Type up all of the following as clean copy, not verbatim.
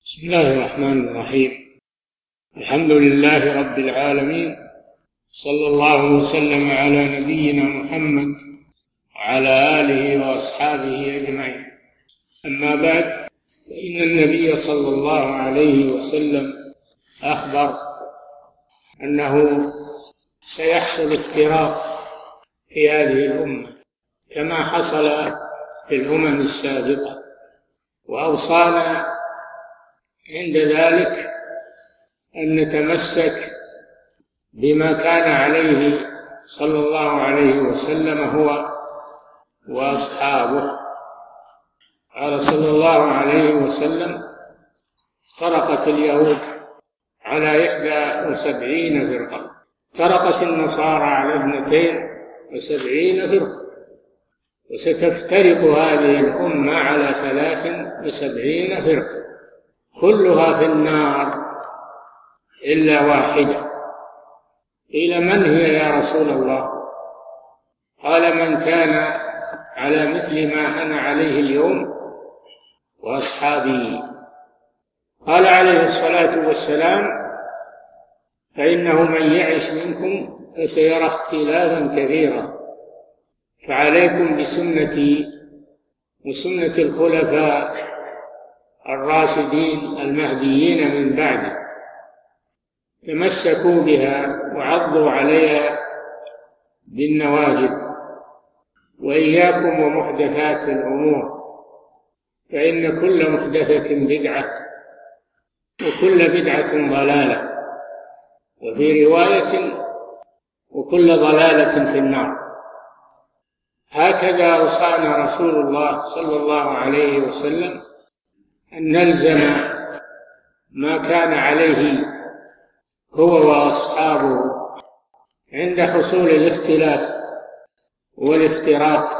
بسم الله الرحمن الرحيم. الحمد لله رب العالمين، صلى الله وسلم على نبينا محمد وعلى آله وأصحابه أجمعين. أما بعد، فإن النبي صلى الله عليه وسلم أخبر أنه سيحصل افتراق في هذه الأمة كما حصل في الأمم السابقة، وأوصانا عند ذلك أن نتمسك بما كان عليه صلى الله عليه وسلم هو وأصحابه. قال صلى الله عليه وسلم: افترقت اليهود على 71 فرقة، افترقت النصارى على 72 فرقة، وستفترق هذه الأمة على 73 فرقة، كلها في النار إلا واحدة. قيل: من هي يا رسول الله؟ قال: من كان على مثل ما أنا عليه اليوم وأصحابي. قال عليه الصلاة والسلام: فإنه من يعش منكم فسيرى اختلافا كثيرا، فعليكم بسنتي وسنة الخلفاء الراشدين المهديين من بعد، تمسكوا بها وعضوا عليها بالنواجذ، وإياكم ومحدثات الأمور، فإن كل محدثة بدعة وكل بدعة ضلالة، وفي رواية: وكل ضلالة في النار. هكذا أوصانا رسول الله صلى الله عليه وسلم أن نلزم ما كان عليه هو وأصحابه عند حصول الاختلاف والافتراق،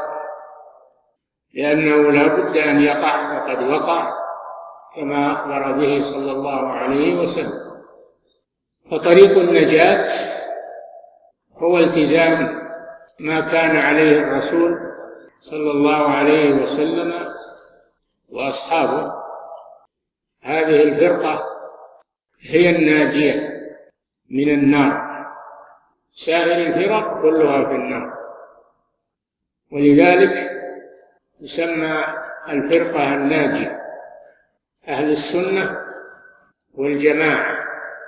لأنه لا بد أن يقع، وقد وقع كما أخبر به صلى الله عليه وسلم. فطريق النجاة هو التزام ما كان عليه الرسول صلى الله عليه وسلم وأصحابه. هذه الفرقة هي الناجية من النار، سائر الفرق كلها في النار. ولذلك يسمى الفرقة الناجية أهل السنة والجماعة.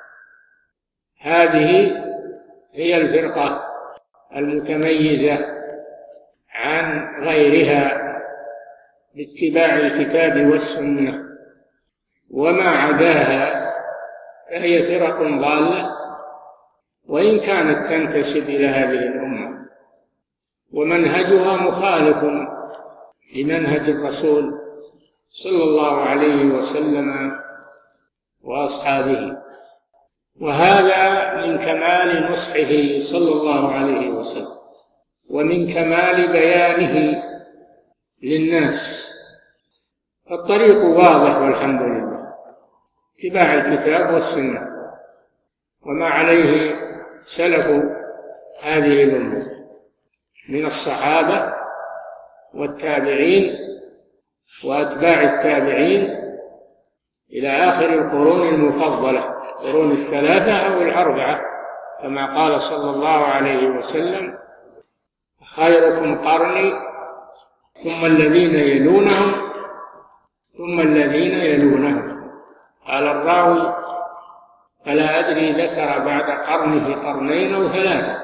هذه هي الفرقة المتميزة عن غيرها باتباع الكتاب والسنة، وما عداها فهي فرق ضالة، وإن كانت تنتسب إلى هذه الأمة، ومنهجها مخالف لمنهج الرسول صلى الله عليه وسلم وأصحابه. وهذا من كمال نصحه صلى الله عليه وسلم، ومن كمال بيانه للناس. الطريق واضح والحمد لله، اتباع الكتاب والسنة وما عليه سلف هذه الأمة من الصحابة والتابعين وأتباع التابعين إلى آخر القرون المفضلة، القرون الثلاثة أو الأربعة، كما قال صلى الله عليه وسلم: خيركم قرني ثم الذين يلونهم ثم الذين يلونهم. قال الراوي: فلا أدري ذكر بعد قرنه قرنين أو ثلاثة.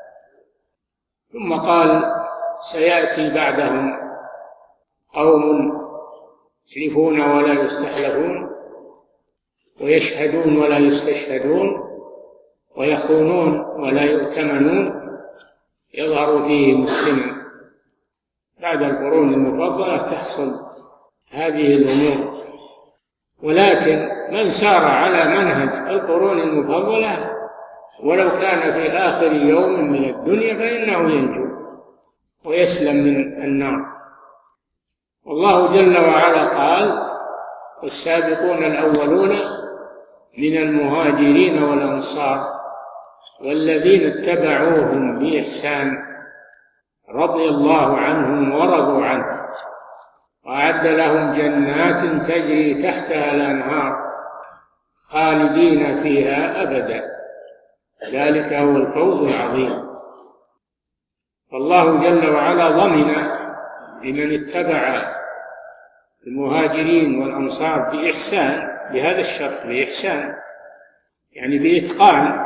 ثم قال: سيأتي بعدهم قوم يحلفون ولا يستحلفون، ويشهدون ولا يستشهدون، ويخونون ولا يؤتمنون، يظهر فيهم السنن. بعد القرون المفضلة تحصل هذه الأمور. ولكن من سار على منهج القرون المفضلة ولو كان في آخر يوم من الدنيا فإنه ينجو ويسلم من النار. والله جل وعلا قال: والسابقون الأولون من المهاجرين والأنصار والذين اتبعوهم بإحسان رضي الله عنهم ورضوا عنه وأعد لهم جنات تجري تحتها الأنهار خالدين فيها أبدا، ذلك هو الفوز العظيم. فالله جل وعلا ضمن لمن اتبع المهاجرين والأنصار بإحسان، بهذا الشرط بإحسان يعني بإتقان،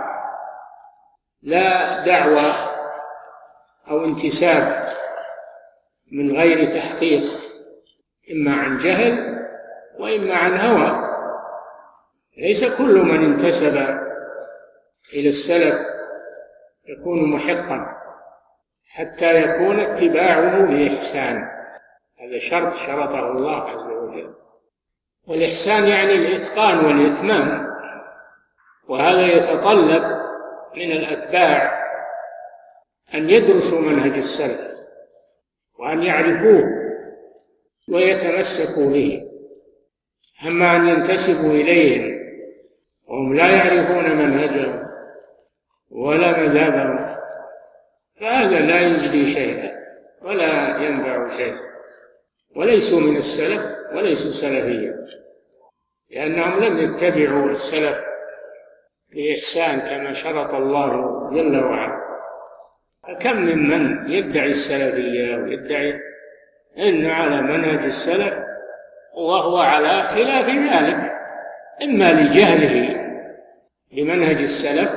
لا دعوة أو انتساب من غير تحقيق، إما عن جهل وإما عن هوى. ليس كل من انتسب إلى السلف يكون محقا، حتى يكون اتباعه بإحسان، هذا شرط شرطه الله عز وجل. والإحسان يعني الإتقان والإتمام، وهذا يتطلب من الأتباع أن يدرسوا منهج السلف وأن يعرفوه ويتمسكوا به. أما أن ينتسبوا إليهم وهم لا يعرفون منهجهم ولا مذهبهم فهذا لا يجدي شيئا ولا ينفع شيئا، وليسوا من السلف وليسوا سلفيا، لأنهم لم يتبعوا السلف بإحسان كما شرط الله جل وعلا. فكم ممن يدعي السلفية ويدعي أنه على منهج السلف وهو على خلاف ذلك، إما لجهله بمنهج السلف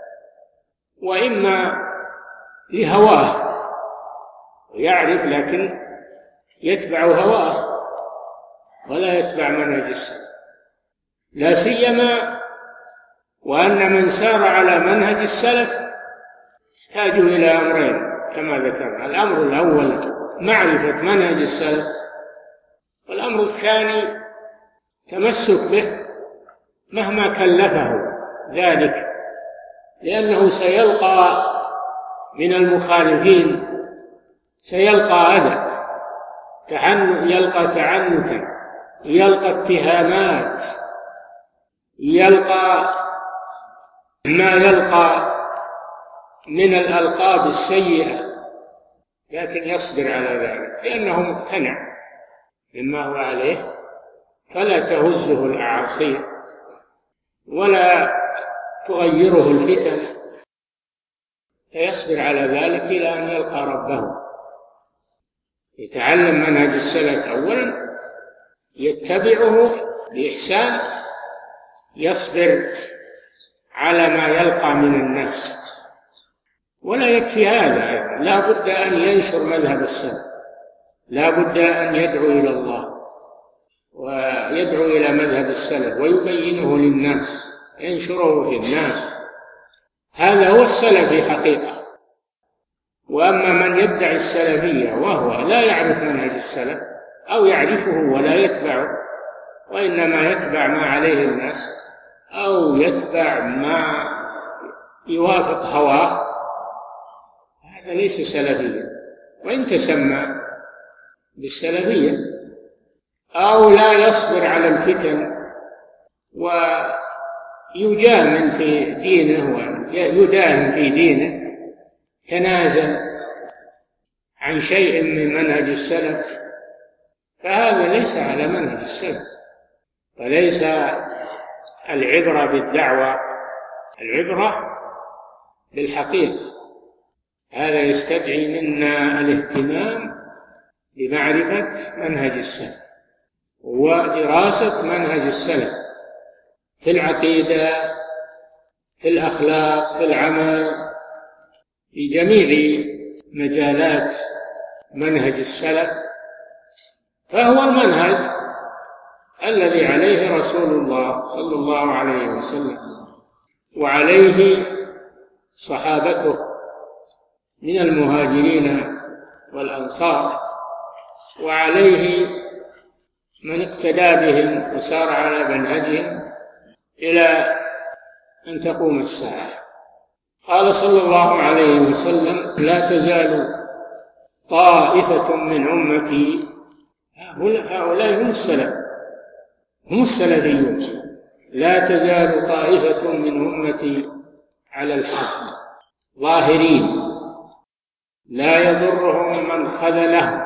وإما لهواه، ويعرف لكن يتبع هواه ولا يتبع منهج السلف، لا سيما وأن من سار على منهج السلف يحتاج إلى أمرين كما ذكرنا: الأمر الأول معرفة منهج السلف، والأمر الثاني تمسك به مهما كلفه ذلك، لأنه سيلقى من المخالفين سيلقى أذى، يلقى تعنتا، يلقى اتهامات، يلقى ما يلقى من الألقاب السيئة، لكن يصبر على ذلك لأنه مقتنع مما هو عليه، فلا تهزه الأعاصير ولا تغيره الفتن، فيصبر على ذلك إلى أن يلقى ربه. يتعلم منهج السلف أولا، يتبعه بإحسان، يصبر على ما يلقى من الناس. ولا يكفي هذا، لا بد أن ينشر مذهب السلف، لا بد أن يدعو إلى الله ويدعو إلى مذهب السلف ويبينه للناس، ينشره في الناس، هذا هو السلفي حقيقة. وأما من يدعي السلفية وهو لا يعرف منهج السلف أو يعرفه ولا يتبعه، وإنما يتبع ما عليه الناس أو يتبع ما يوافق هواه، هذا ليس سلفيا وإن تسمى بالسلفية. أو لا يصبر على الفتن ويجامل في دينه ويداهن في دينه، تنازل عن شيء من منهج السلف، فهذا ليس على منهج السلف. وليس العبرة بالدعوة، العبرة بالحقيقة. هذا يستدعي منا الاهتمام بمعرفة منهج السلف ودراسة منهج السلف في العقيدة، في الأخلاق، في العمل، في جميع مجالات منهج السلف، فهو المنهج الذي عليه رسول الله صلى الله عليه وسلم وعليه صحابته من المهاجرين والأنصار، وعليه من اقتدى بهم وسار على منهجهم إلى أن تقوم الساعة. قال صلى الله عليه وسلم: لا تزال طائفة من أمتي، هؤلاء هم السلف، هم السلفيون، لا تزال طائفة من أمتي على الحق ظاهرين لا يضرهم من خذلهم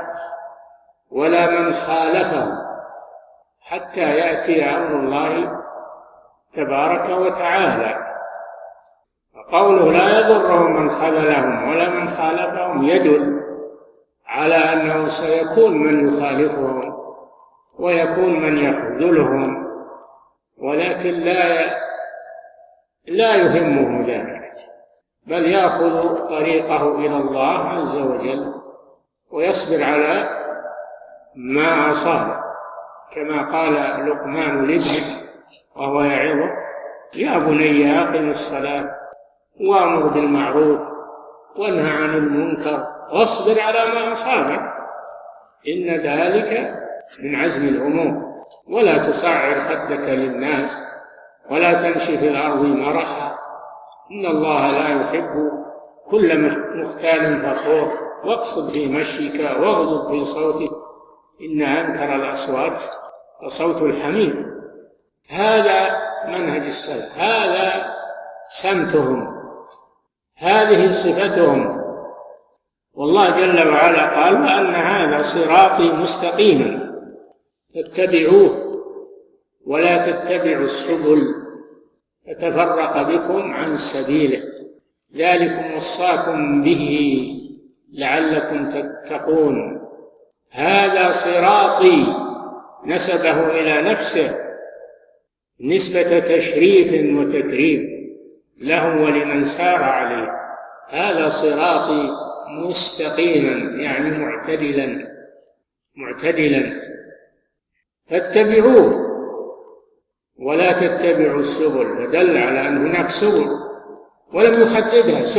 ولا من خالفهم حتى يأتي أمر الله تبارك وتعالى. قوله لا يضرهم من خذلهم ولا من خالفهم يدل على أنه سيكون من يخالفهم ويكون من يخذلهم، ولكن لا يهمه ذلك، بل يأخذ طريقه إلى الله عز وجل ويصبر على ما أصاب، كما قال لقمان لابنه وهو يعظه: يا بني أقم الصلاة وأمر بالمعروف وانهى عن المنكر واصبر على ما أصابك إن ذلك من عزم الأمور، ولا تصعر خدك للناس ولا تمشي في الأرض مرحا إن الله لا يحب كل مختال فخور واقصد في مشيك واغضض في صوتك إن أنكر الأصوات وصوت الحمير. هذا منهج السلف، هذا سمتهم، هذه صفتهم. والله جل وعلا قال: وأن هذا صراطي مستقيما فاتبعوه ولا تتبعوا السبل فتفرق بكم عن سبيله ذلكم وصاكم به لعلكم تتقون. هذا صراطي نسبه إلى نفسه نسبة تشريف وتكريم له ولمن سار عليه. هذا صراطي مستقيما يعني معتدلا فاتبعوه ولا تتبعوا السبل، فدل على أن هناك سبل ولم يحددها،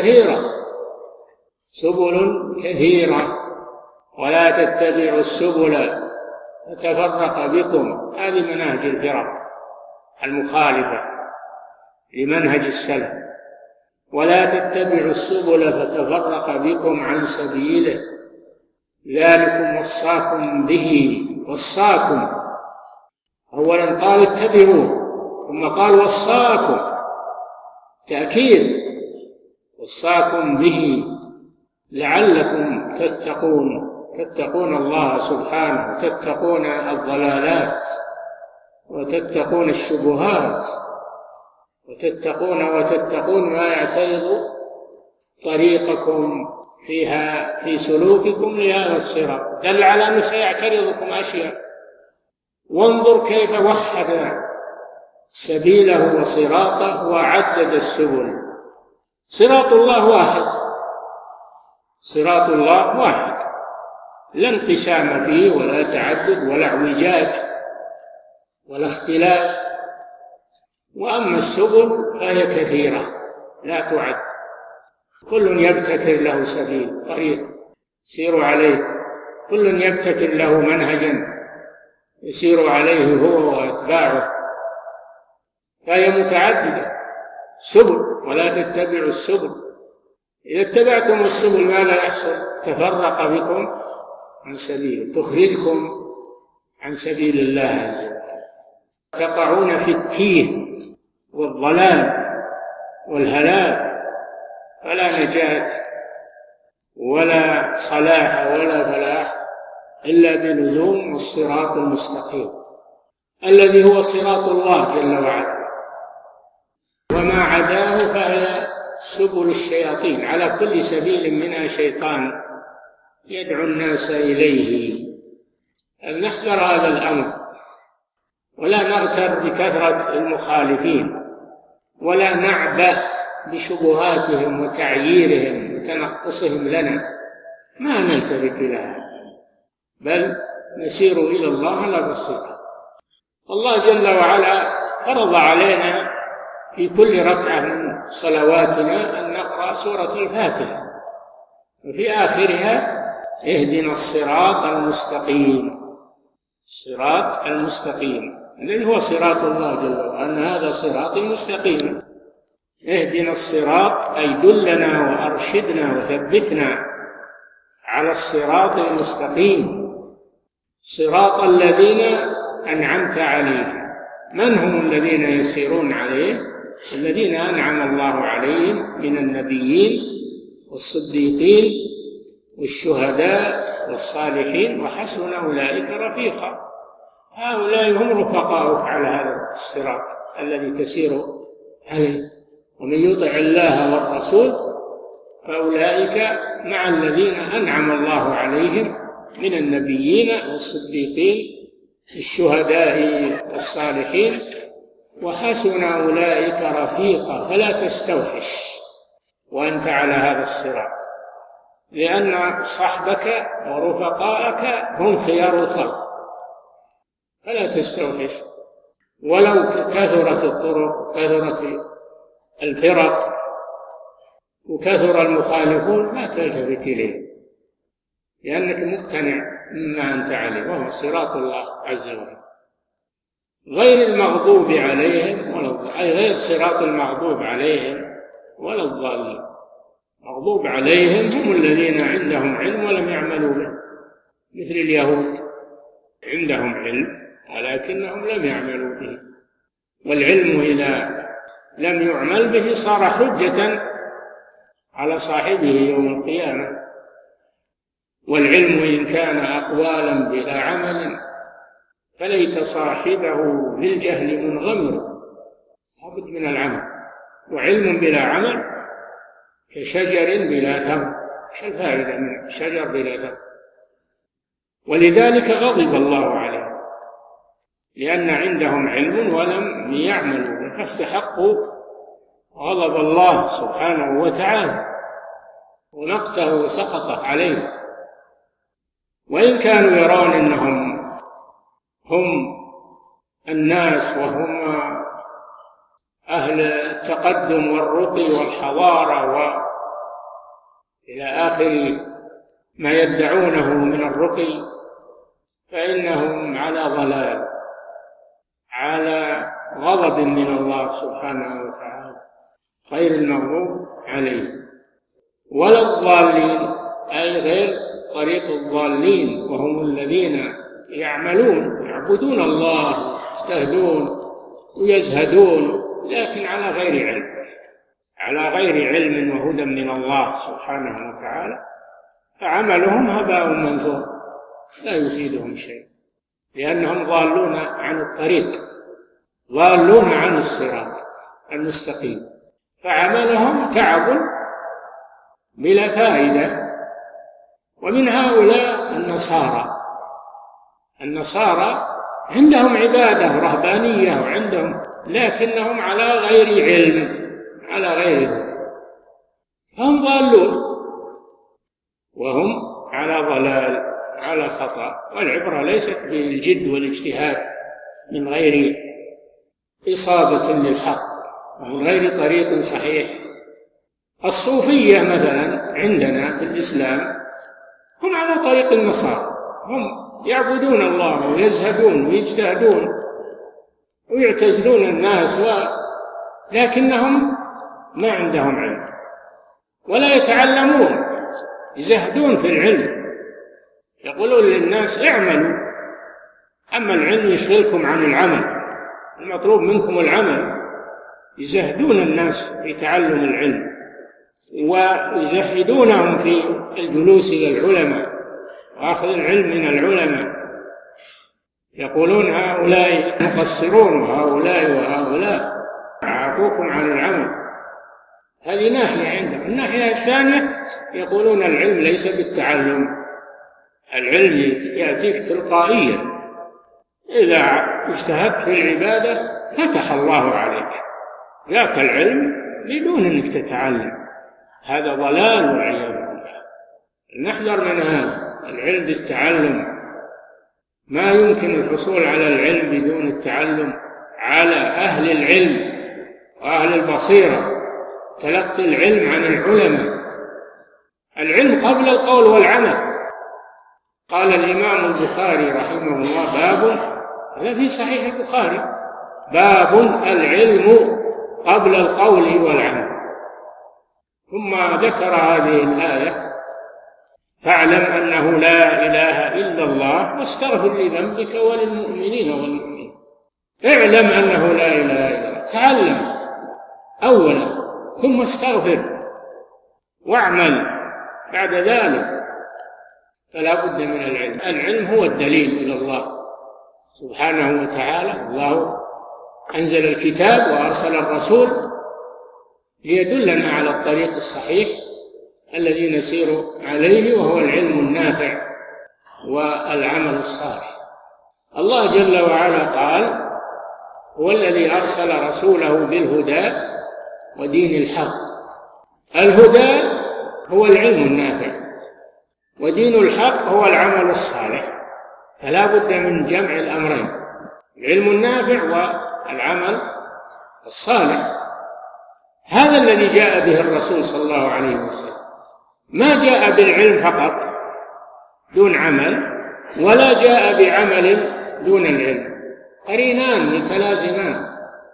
سبل كثيرة ولا تتبعوا السبل فتفرق بكم. هذه مناهج الفرق المخالفة لمنهج السلف. ولا تتبعوا السبل فتفرق بكم عن سبيله ذلكم وصاكم به. وصاكم أولا قال اتبعوه ثم قال وصاكم تأكيد، وصاكم به لعلكم تتقون الله سبحانه، وتتقون الضلالات وتتقون الشبهات وتتقون ما يعترض طريقكم في سلوككم لهذا الصراط. دل على أنه سيعترضكم أشياء. وانظر كيف وحد سبيله وصراطه وعدد السبل. صراط الله واحد لا انقسام فيه ولا تعدد ولا اعوجاج ولا اختلاف. وأما السبل فهي كثيرة لا تعد، كل يبتكر له سبيل طريق يسير عليه، كل يبتكر له منهجا يسير عليه هو وأتباعه، فهي متعددة سبل. ولا تتبعوا السبل، إذا اتبعتم السبل ماذا يحصل؟ تفرق بكم عن سبيله، تخرجكم عن سبيل الله عز وجل، تقعون في التيه والضلال والهلاك، فلا نجاة ولا صلاح ولا فلاح إلا بلزوم الصراط المستقيم الذي هو صراط الله جل وعلا. وما عداه فهي سبل الشياطين، على كل سبيل منها شيطان يدعو الناس إليه. نحذر هذا الأمر ولا نغتر بكثرة المخالفين ولا نعبأ بشبهاتهم وتعييرهم وتنقصهم لنا، ما نلتفت لها، بل نسير إلى الله على بصيرة. الله جل وعلا فرض علينا في كل ركعة من صلواتنا أن نقرأ سورة الفاتحة، وفي آخرها اهدنا الصراط المستقيم الذي هو صراط الله جل وعلا، أن هذا صراطي مستقيم. اهدنا الصراط أي دلنا وأرشدنا وثبتنا على الصراط المستقيم، صراط الذين أنعمت عليهم. من هم الذين يسيرون عليه؟ الذين أنعم الله عليهم من النبيين والصديقين والشهداء والصالحين وحسن أولئك رفيقا. هؤلاء هم رفقاؤك على هذا الصراط. الذي تسير عليه. ومن يطع الله والرسول فأولئك مع الذين أنعم الله عليهم من النبيين والصديقين الشهداء والصالحين وحسن أولئك رفيقا. فلا تستوحش وأنت على هذا الصراط، لأن صحبك ورفقاءك هم خيار الخلق. فلا تستوحش، ولو كثرت الطرق، كثرت الفرق، وكثر المخالفون، لا تلتفت إليه، لأنك مقتنع مما أنت عليه، وهو صراط الله عز وجل، غير المغضوب عليهم ولا أي غير صراط المغضوب عليهم ولا الضالين. المغضوب عليهم هم الذين عندهم علم ولم يعملوا به، مثل اليهود عندهم علم ولكنهم لم يعملوا به، والعلم إذا لم يعمل به صار حجة على صاحبه يوم القيامة. والعلم إن كان أقوالا بلا عمل فليت صاحبه بالجهل منغمر. لابد من العمل، وعلم بلا عمل كشجر بلا ثمر. ايش الفائدة من شجر بلا ثمر؟ ولذلك غضب الله عليهم، لأن عندهم علم ولم يعملوا به، فاستحقوا غضب الله سبحانه وتعالى ونقته وسخطه عليه. وإن كانوا يرون أنهم هم الناس وهم أهل التقدم والرقي والحضارة وإلى آخر ما يدعونه من الرقي، فإنهم على ضلال، على غضب من الله سبحانه وتعالى، غير المغضوب عليه ولا الضالين، أي غير طريق الضالين، وهم الذين يعبدون الله، يجتهدون ويزهدون، لكن على غير علم، على غير علم وهدى من الله سبحانه وتعالى، فعملهم هباء منثور لا يفيدهم شيء، لأنهم ضالون عن الطريق، ضالون عن الصراط المستقيم، فعملهم تعب بلا فائدة. ومن هؤلاء النصارى عندهم عبادة رهبانية وعندهم، لكنهم على غير علم، على غير هدى، هم ضالون وهم على ضلال، على خطأ. والعبرة ليست بالجد والاجتهاد من غير إصابة للحق ومن غير طريق صحيح. الصوفية مثلا عندنا في الإسلام هم على طريق النصارى، هم يعبدون الله ويزهدون ويجتهدون ويعتزلون الناس لكنهم ما عندهم علم ولا يتعلمون، يزهدون في العلم، يقولون للناس اعملوا، أما العلم يشغلكم عن العمل، المطلوب منكم العمل. يزهدون الناس في تعلم العلم ويزهدونهم في الجلوس إلى العلماء وأخذ العلم من العلماء، يقولون هؤلاء مقصرون وهؤلاء عاقوكم عن العمل. هذه ناحية عندهم. الناحية الثانية يقولون العلم ليس بالتعلم، العلم يأتيك تلقائيا، إذا اجتهدت في العبادة فتح الله عليك، ذاك العلم بدون أنك تتعلم. هذا ضلال والعياذ بالله. نحذر من هذا العلم بالتعلم، ما يمكن الحصول على العلم بدون التعلم. على أهل العلم وأهل البصيرة تلقي العلم عن العلماء، العلم قبل القول والعمل. قال الإمام البخاري رحمه الله باب، هذا في صحيح البخاري، باب العلم قبل القول والعمل. ثم ذكر هذه الآية فاعلم أنه لا إله إلا الله واستغفر لذنبك وللمؤمنين والمؤمنين. اعلم أنه لا إله إلا الله، تعلم أولا ثم استغفر واعمل بعد ذلك. فلا بد من العلم. العلم هو الدليل إلى الله سبحانه وتعالى. الله أنزل الكتاب وأرسل الرسول ليدلنا على الطريق الصحيح الذي نسير عليه، وهو العلم النافع والعمل الصالح. الله جل وعلا قال: هو الذي أرسل رسوله بالهدى ودين الحق. الهدى هو العلم النافع، ودين الحق هو العمل الصالح، فلا بد من جمع الأمرين، العلم النافع والعمل الصالح. هذا الذي جاء به الرسول صلى الله عليه وسلم، ما جاء بالعلم فقط دون عمل، ولا جاء بعمل دون العلم، قرينان متلازمان.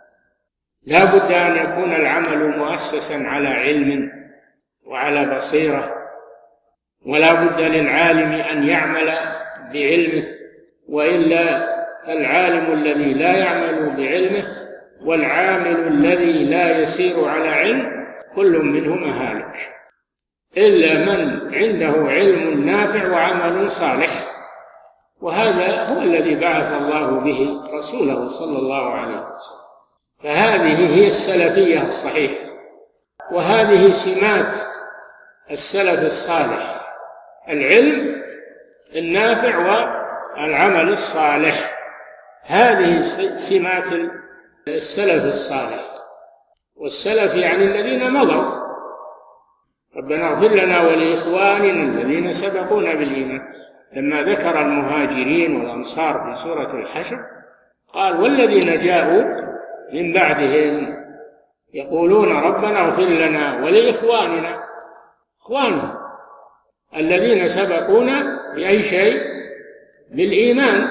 لا بد أن يكون العمل مؤسسا على علم وعلى بصيرة، ولا بد للعالم أن يعمل بعلمه، وإلا العالم الذي لا يعمل بعلمه والعامل الذي لا يسير على علم كل منهما هالك، إلا من عنده علم نافع وعمل صالح، وهذا هو الذي بعث الله به رسوله صلى الله عليه وسلم. فهذه هي السلفية الصحيحة، وهذه سمات السلف الصالح: العلم النافع والعمل الصالح. هذه سمات السلف الصالح. والسلف يعني الذين مضوا. ربنا اغفر لنا ولإخواننا الذين سبقونا بالإيمان. لما ذكر المهاجرين والأنصار في سورة الحشر قال: والذين جاءوا من بعدهم يقولون ربنا اغفر لنا ولإخواننا، إخواننا الذين سبقونا بأي شيء؟ بالإيمان.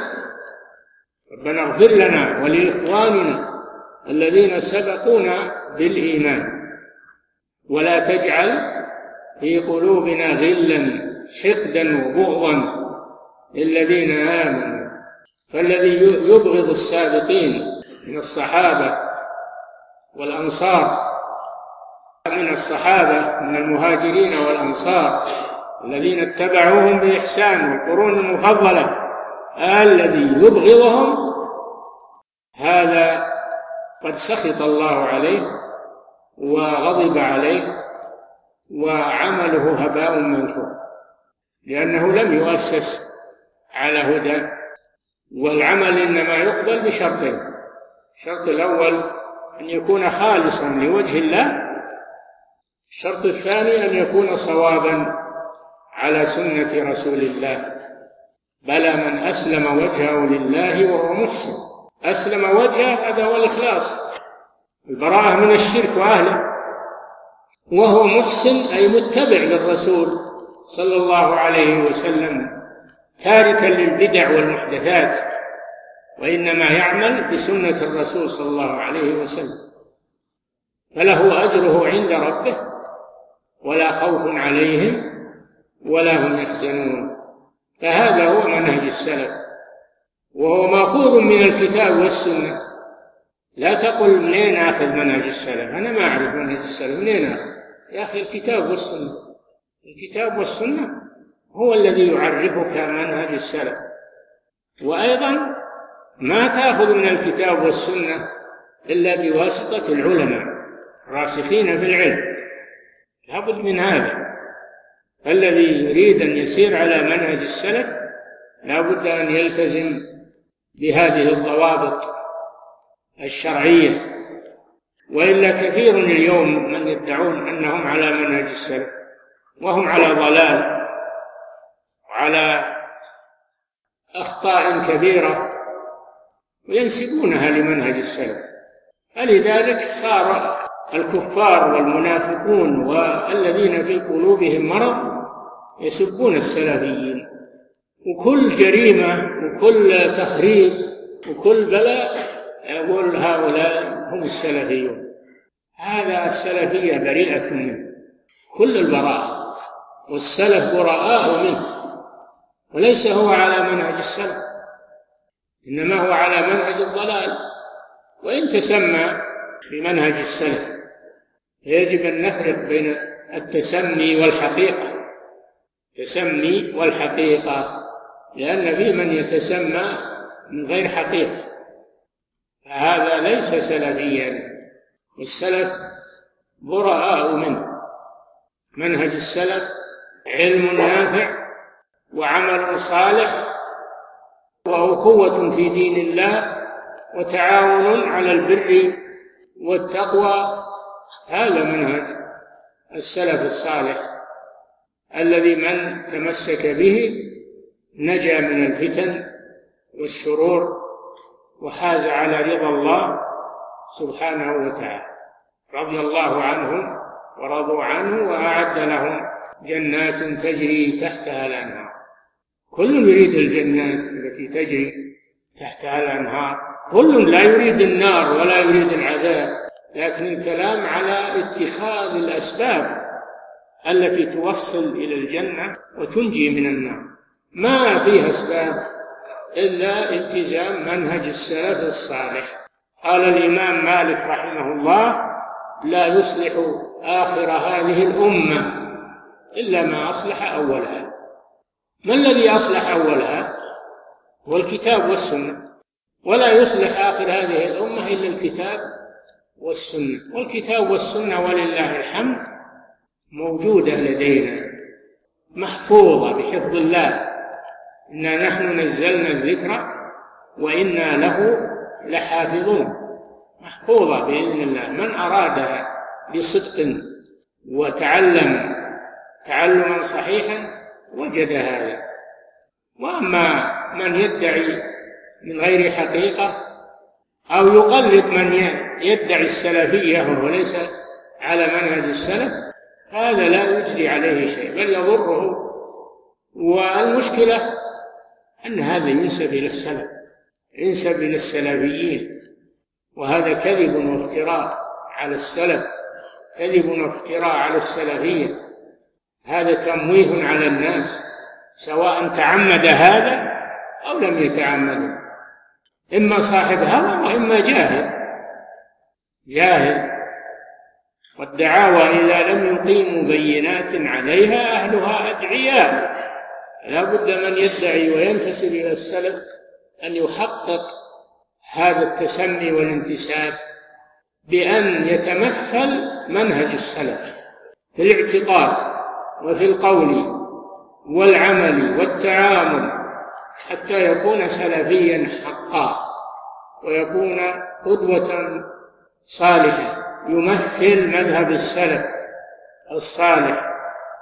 ربنا اغفر لنا ولإخواننا الذين سبقونا بالإيمان ولا تجعل في قلوبنا غلا حقدا وبغضا للذين آمنوا. فالذي يبغض السابقين من الصحابة والأنصار، من الصحابة من المهاجرين والأنصار الذين اتبعوهم بإحسان والقرون المفضلة، الذي يبغضهم هذا قد سخط الله عليه وغضب عليه وعمله هباء منثور، لأنه لم يؤسس على هدى. والعمل إنما يقبل بشرطين: الشرط الأول أن يكون خالصا لوجه الله، الشرط الثاني أن يكون صوابا على سنة رسول الله. بلى من أسلم وجهه لله وهو محسن. أسلم وجهه هذا هو الإخلاص، البراءة من الشرك وأهله، وهو محسن أي متبع للرسول صلى الله عليه وسلم، تاركا للبدع والمحدثات، وإنما يعمل بسنة الرسول صلى الله عليه وسلم، فله أجره عند ربه ولا خوف عليهم ولا هم يحزنون. فهذا هو منهج السلف، وهو مأخوذ من الكتاب والسنة. لا تقل منين أخذ منهج السلف، أنا ما أعرف منهج السلف، منين أخذ؟ يا أخي الكتاب والسنة. الكتاب والسنة هو الذي يعرفك منهج السلف. وأيضا ما تأخذ من الكتاب والسنة إلا بواسطة العلماء راسخين في العلم، لابد من هذا. الذي يريد أن يسير على منهج السلف لابد أن يلتزم بهذه الضوابط الشرعية، وإلا كثير اليوم من يدعون أنهم على منهج السلف وهم على ضلال وعلى أخطاء كبيرة وينسبونها لمنهج السلف. فلذلك صار الكفار والمنافقون والذين في قلوبهم مرض يسبون السلفيين، وكل جريمة وكل تخريب وكل بلاء يقول هؤلاء هم السلفيون. هذا السلفية بريئة منه كل البراءة، والسلف براء منه، وليس هو على منهج السلف، إنما هو على منهج الضلال. وإن تسمى بمنهج السلف يجب أن نفرق بين التسمي والحقيقة. التسمي والحقيقة، لأن في من يتسمى من غير حقيقة، فهذا ليس سلفيا، والسلف براء منه. منهج السلف علم نافع وعمل صالح وأخوة في دين الله وتعاون على البر والتقوى. هذا منهج السلف الصالح الذي من تمسك به نجا من الفتن والشرور وحاز على رضا الله سبحانه وتعالى. رضي الله عنهم ورضوا عنه وأعد لهم جنات تجري تحتها الأنهار. كل يريد الجنات التي تجري تحتها الأنهار، كل لا يريد النار ولا يريد العذاب، لكن الكلام على اتخاذ الأسباب التي توصل إلى الجنة وتنجي من النار. ما فيها أسباب إلا التزام منهج السلف الصالح. قال الإمام مالك رحمه الله: لا يصلح آخر هذه الأمة إلا ما أصلح أولها. ما الذي أصلح أولها؟ هو الكتاب والسنة. ولا يصلح آخر هذه الأمة إلا الكتاب والسنة. والكتاب والسنة ولله الحمد موجودة لدينا محفوظة بحفظ الله. إنا نحن نزلنا الذكر وإنا له لحافظون. محفوظة بإذن الله. من أرادها بصدق وتعلم تعلما صحيحا وجد هذا. وأما من يدعي من غير حقيقة أو يقلد من يدعي السلفية وهو ليس على منهج السلف، هذا لا يجري عليه شيء بل يضره. والمشكلة أن هذا ينسب إلى السلف، ينسب إلى السلفيين، وهذا كذب وافتراء على السلف، كذب وافتراء على السلفية. هذا تمويه على الناس سواء تعمد هذا أو لم يتعمد، إما صاحب هوى وإما جاهل. والدعاوى إذا لم يقيموا بينات عليها أهلها أدعياء. لا بد من يدعي وينتسب إلى السلف أن يحقق هذا التسمي والانتساب بأن يتمثل منهج السلف في الاعتقاد وفي القول والعمل والتعامل، حتى يكون سلفيا حقا ويكون قدوة صالحة يمثل مذهب السلف الصالح.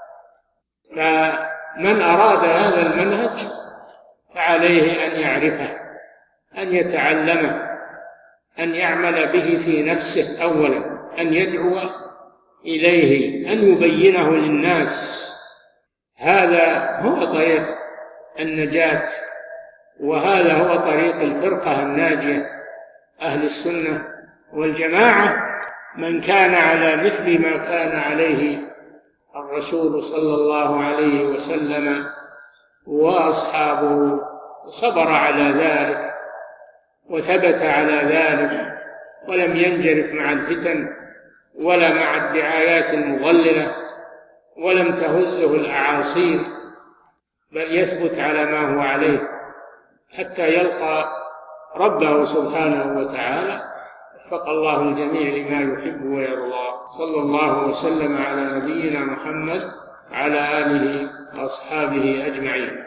فمن أراد هذا المنهج فعليه أن يعرفه، أن يتعلمه، أن يعمل به في نفسه أولا، أن يدعو إليه، أن يبينه للناس. هذا هو طريق النجاة، وهذا هو طريق الفرقة الناجية أهل السنة والجماعة، من كان على مثل ما كان عليه الرسول صلى الله عليه وسلم وأصحابه، صبر على ذلك وثبت على ذلك ولم ينجرف مع الفتن ولا مع الدعايات المضللة، ولم تهزه الأعاصير، بل يثبت على ما هو عليه حتى يلقى ربه سبحانه وتعالى. وفق الله الجميع لما يحب ويرضى. صلى الله وسلم على نبينا محمد وعلى آله وأصحابه أجمعين.